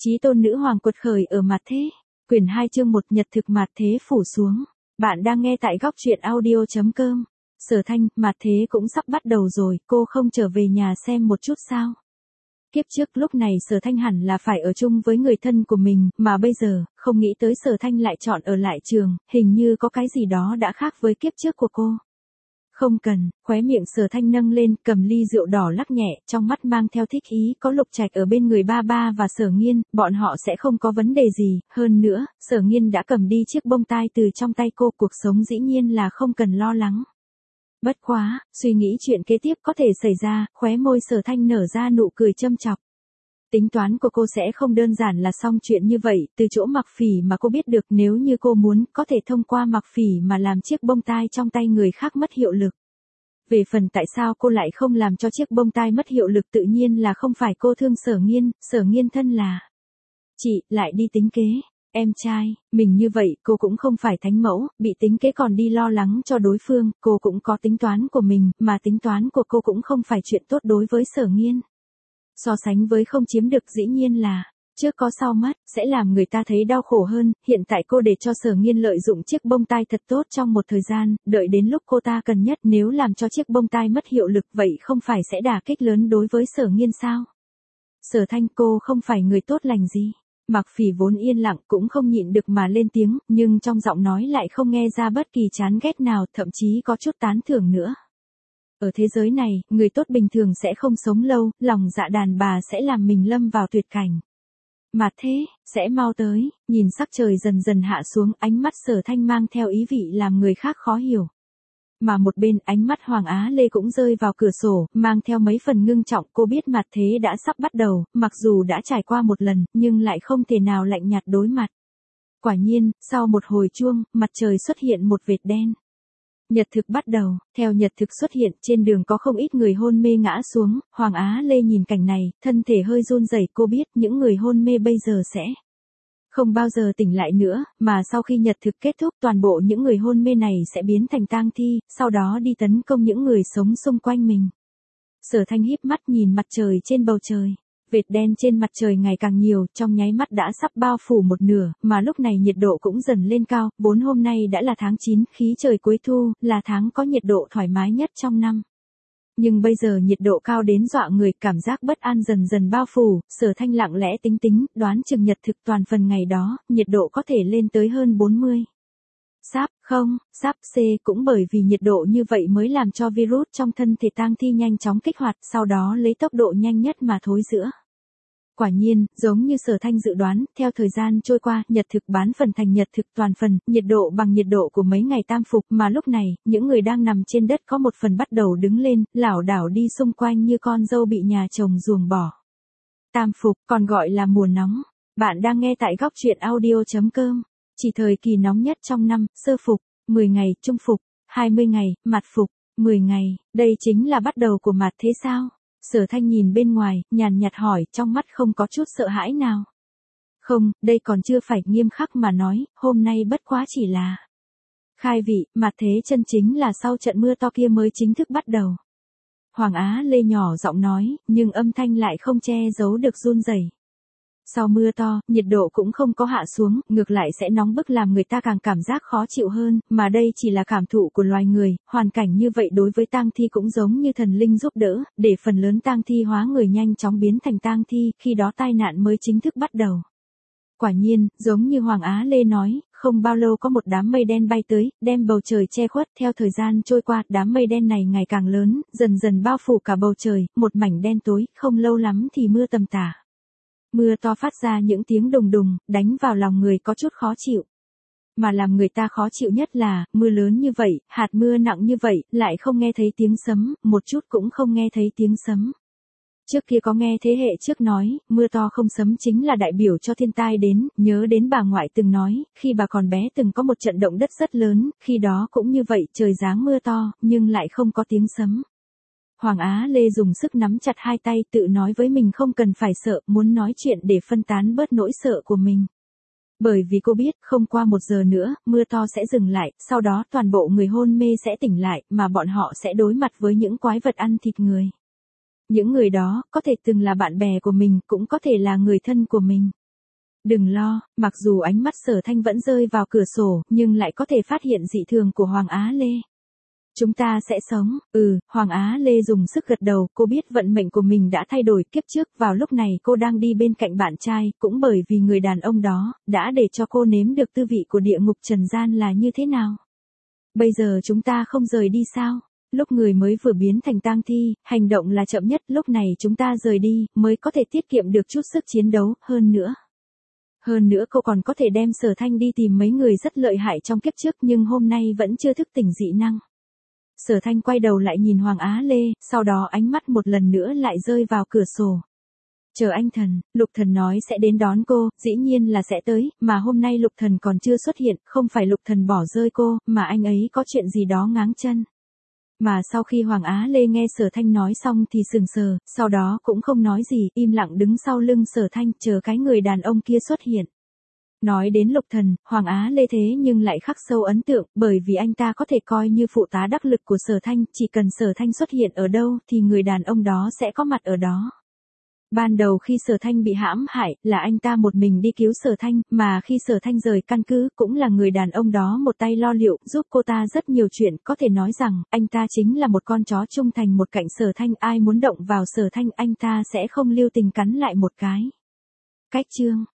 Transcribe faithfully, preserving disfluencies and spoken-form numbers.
Chí tôn nữ hoàng quật khởi ở mặt thế. Quyển hai chương một nhật thực mặt thế phủ xuống. Bạn đang nghe tại góc truyện audio chấm com. Sở Thanh, mặt thế cũng sắp bắt đầu rồi, cô không trở về nhà xem một chút sao? Kiếp trước lúc này Sở Thanh hẳn là phải ở chung với người thân của mình, mà bây giờ, không nghĩ tới Sở Thanh lại chọn ở lại trường, hình như có cái gì đó đã khác với kiếp trước của cô. Không cần, khóe miệng Sở Thanh nâng lên, cầm ly rượu đỏ lắc nhẹ, trong mắt mang theo thích ý, có Lục Trạch ở bên người ba ba và Sở Nghiên, bọn họ sẽ không có vấn đề gì, hơn nữa, Sở Nghiên đã cầm đi chiếc bông tai từ trong tay cô, cuộc sống dĩ nhiên là không cần lo lắng. Bất quá, suy nghĩ chuyện kế tiếp có thể xảy ra, khóe môi Sở Thanh nở ra nụ cười châm chọc. Tính toán của cô sẽ không đơn giản là xong chuyện như vậy, từ chỗ Mặc Phỉ mà cô biết được, nếu như cô muốn, có thể thông qua Mặc Phỉ mà làm chiếc bông tai trong tay người khác mất hiệu lực. Về phần tại sao cô lại không làm cho chiếc bông tai mất hiệu lực, tự nhiên là không phải cô thương Sở Nghiên, Sở Nghiên thân là chị, lại đi tính kế. Em trai, mình như vậy, cô cũng không phải thánh mẫu, bị tính kế còn đi lo lắng cho đối phương, cô cũng có tính toán của mình, mà tính toán của cô cũng không phải chuyện tốt đối với Sở Nghiên. So sánh với không chiếm được dĩ nhiên là, trước có sau mất, sẽ làm người ta thấy đau khổ hơn, hiện tại cô để cho Sở Nghiên lợi dụng chiếc bông tai thật tốt trong một thời gian, đợi đến lúc cô ta cần nhất, nếu làm cho chiếc bông tai mất hiệu lực vậy không phải sẽ đả kích lớn đối với Sở Nghiên sao? Sở Thanh, cô không phải người tốt lành gì. Mặc Phỉ vốn yên lặng cũng không nhịn được mà lên tiếng, nhưng trong giọng nói lại không nghe ra bất kỳ chán ghét nào, thậm chí có chút tán thưởng nữa. Ở thế giới này, người tốt bình thường sẽ không sống lâu, lòng dạ đàn bà sẽ làm mình lâm vào tuyệt cảnh. Mà thế, sẽ mau tới, nhìn sắc trời dần dần hạ xuống, ánh mắt Sở Thanh mang theo ý vị làm người khác khó hiểu. Mà một bên ánh mắt Hoàng Á Lê cũng rơi vào cửa sổ, mang theo mấy phần ngưng trọng, cô biết mặt thế đã sắp bắt đầu, mặc dù đã trải qua một lần, nhưng lại không thể nào lạnh nhạt đối mặt. Quả nhiên, sau một hồi chuông, mặt trời xuất hiện một vệt đen. Nhật thực bắt đầu, theo nhật thực xuất hiện, trên đường có không ít người hôn mê ngã xuống, Hoàng Á Lê nhìn cảnh này, thân thể hơi run rẩy, cô biết những người hôn mê bây giờ sẽ không bao giờ tỉnh lại nữa, mà sau khi nhật thực kết thúc toàn bộ những người hôn mê này sẽ biến thành tang thi, sau đó đi tấn công những người sống xung quanh mình. Sở Thanh híp mắt nhìn mặt trời trên bầu trời. Vệt đen trên mặt trời ngày càng nhiều, trong nháy mắt đã sắp bao phủ một nửa, mà lúc này nhiệt độ cũng dần lên cao, bốn hôm nay đã là tháng chín, khí trời cuối thu, là tháng có nhiệt độ thoải mái nhất trong năm. Nhưng bây giờ nhiệt độ cao đến dọa người, cảm giác bất an dần dần bao phủ, Sở Thanh lặng lẽ tính tính, đoán chừng nhật thực toàn phần ngày đó, nhiệt độ có thể lên tới hơn bốn mươi. Sáp, không, sáp C cũng bởi vì nhiệt độ như vậy mới làm cho virus trong thân thể tang thi nhanh chóng kích hoạt, sau đó lấy tốc độ nhanh nhất mà thối rữa. Quả nhiên, giống như Sở Thanh dự đoán, theo thời gian trôi qua, nhật thực bán phần thành nhật thực toàn phần, nhiệt độ bằng nhiệt độ của mấy ngày tam phục, mà lúc này, những người đang nằm trên đất có một phần bắt đầu đứng lên, lảo đảo đi xung quanh như con dâu bị nhà chồng ruồng bỏ. Tam phục, còn gọi là mùa nóng. Bạn đang nghe tại góc truyện audio chấm com. Chỉ thời kỳ nóng nhất trong năm, sơ phục, mười ngày, trung phục, hai mươi ngày, mạt phục, mười ngày, đây chính là bắt đầu của mạt thế sao? Sở Thanh nhìn bên ngoài, nhàn nhạt hỏi, trong mắt không có chút sợ hãi nào. Không, đây còn chưa phải nghiêm khắc mà nói, hôm nay bất quá chỉ là khai vị, mạt thế chân chính là sau trận mưa to kia mới chính thức bắt đầu. Hoàng Á Lê nhỏ giọng nói, nhưng âm thanh lại không che giấu được run rẩy. Sau mưa to, nhiệt độ cũng không có hạ xuống, ngược lại sẽ nóng bức làm người ta càng cảm giác khó chịu hơn, mà đây chỉ là cảm thụ của loài người, hoàn cảnh như vậy đối với tang thi cũng giống như thần linh giúp đỡ, để phần lớn tang thi hóa người nhanh chóng biến thành tang thi, khi đó tai nạn mới chính thức bắt đầu. Quả nhiên, giống như Hoàng Á Lê nói, không bao lâu có một đám mây đen bay tới, đem bầu trời che khuất, theo thời gian trôi qua, đám mây đen này ngày càng lớn, dần dần bao phủ cả bầu trời, một mảnh đen tối, không lâu lắm thì mưa tầm tã. Mưa to phát ra những tiếng đùng đùng, đánh vào lòng người có chút khó chịu. Mà làm người ta khó chịu nhất là, mưa lớn như vậy, hạt mưa nặng như vậy, lại không nghe thấy tiếng sấm, một chút cũng không nghe thấy tiếng sấm. Trước kia có nghe thế hệ trước nói, mưa to không sấm chính là đại biểu cho thiên tai đến, nhớ đến bà ngoại từng nói, khi bà còn bé từng có một trận động đất rất lớn, khi đó cũng như vậy, trời giáng mưa to, nhưng lại không có tiếng sấm. Hoàng Á Lê dùng sức nắm chặt hai tay, tự nói với mình không cần phải sợ, muốn nói chuyện để phân tán bớt nỗi sợ của mình. Bởi vì cô biết, không qua một giờ nữa, mưa to sẽ dừng lại, sau đó toàn bộ người hôn mê sẽ tỉnh lại, mà bọn họ sẽ đối mặt với những quái vật ăn thịt người. Những người đó, có thể từng là bạn bè của mình, cũng có thể là người thân của mình. Đừng lo, mặc dù ánh mắt Sở Thanh vẫn rơi vào cửa sổ, nhưng lại có thể phát hiện dị thường của Hoàng Á Lê. Chúng ta sẽ sống, ừ, Hoàng Á Lê dùng sức gật đầu, cô biết vận mệnh của mình đã thay đổi. Kiếp trước vào lúc này cô đang đi bên cạnh bạn trai, cũng bởi vì người đàn ông đó, đã để cho cô nếm được tư vị của địa ngục trần gian là như thế nào. Bây giờ chúng ta không rời đi sao? Lúc người mới vừa biến thành tang thi, hành động là chậm nhất, lúc này chúng ta rời đi, mới có thể tiết kiệm được chút sức chiến đấu, hơn nữa. Hơn nữa cô còn có thể đem Sở Thanh đi tìm mấy người rất lợi hại trong kiếp trước nhưng hôm nay vẫn chưa thức tỉnh dị năng. Sở Thanh quay đầu lại nhìn Hoàng Á Lê, sau đó ánh mắt một lần nữa lại rơi vào cửa sổ. Chờ anh Thần, Lục Thần nói sẽ đến đón cô, dĩ nhiên là sẽ tới, mà hôm nay Lục Thần còn chưa xuất hiện, không phải Lục Thần bỏ rơi cô, mà anh ấy có chuyện gì đó ngáng chân. Mà sau khi Hoàng Á Lê nghe Sở Thanh nói xong thì sừng sờ, sau đó cũng không nói gì, im lặng đứng sau lưng Sở Thanh, chờ cái người đàn ông kia xuất hiện. Nói đến Lục Thần, Hoàng Á Lê thế nhưng lại khắc sâu ấn tượng, bởi vì anh ta có thể coi như phụ tá đắc lực của Sở Thanh, chỉ cần Sở Thanh xuất hiện ở đâu thì người đàn ông đó sẽ có mặt ở đó. Ban đầu khi Sở Thanh bị hãm hại, là anh ta một mình đi cứu Sở Thanh, mà khi Sở Thanh rời căn cứ, cũng là người đàn ông đó một tay lo liệu, giúp cô ta rất nhiều chuyện, có thể nói rằng, anh ta chính là một con chó trung thành một cạnh Sở Thanh, ai muốn động vào Sở Thanh anh ta sẽ không lưu tình cắn lại một cái. Cách chương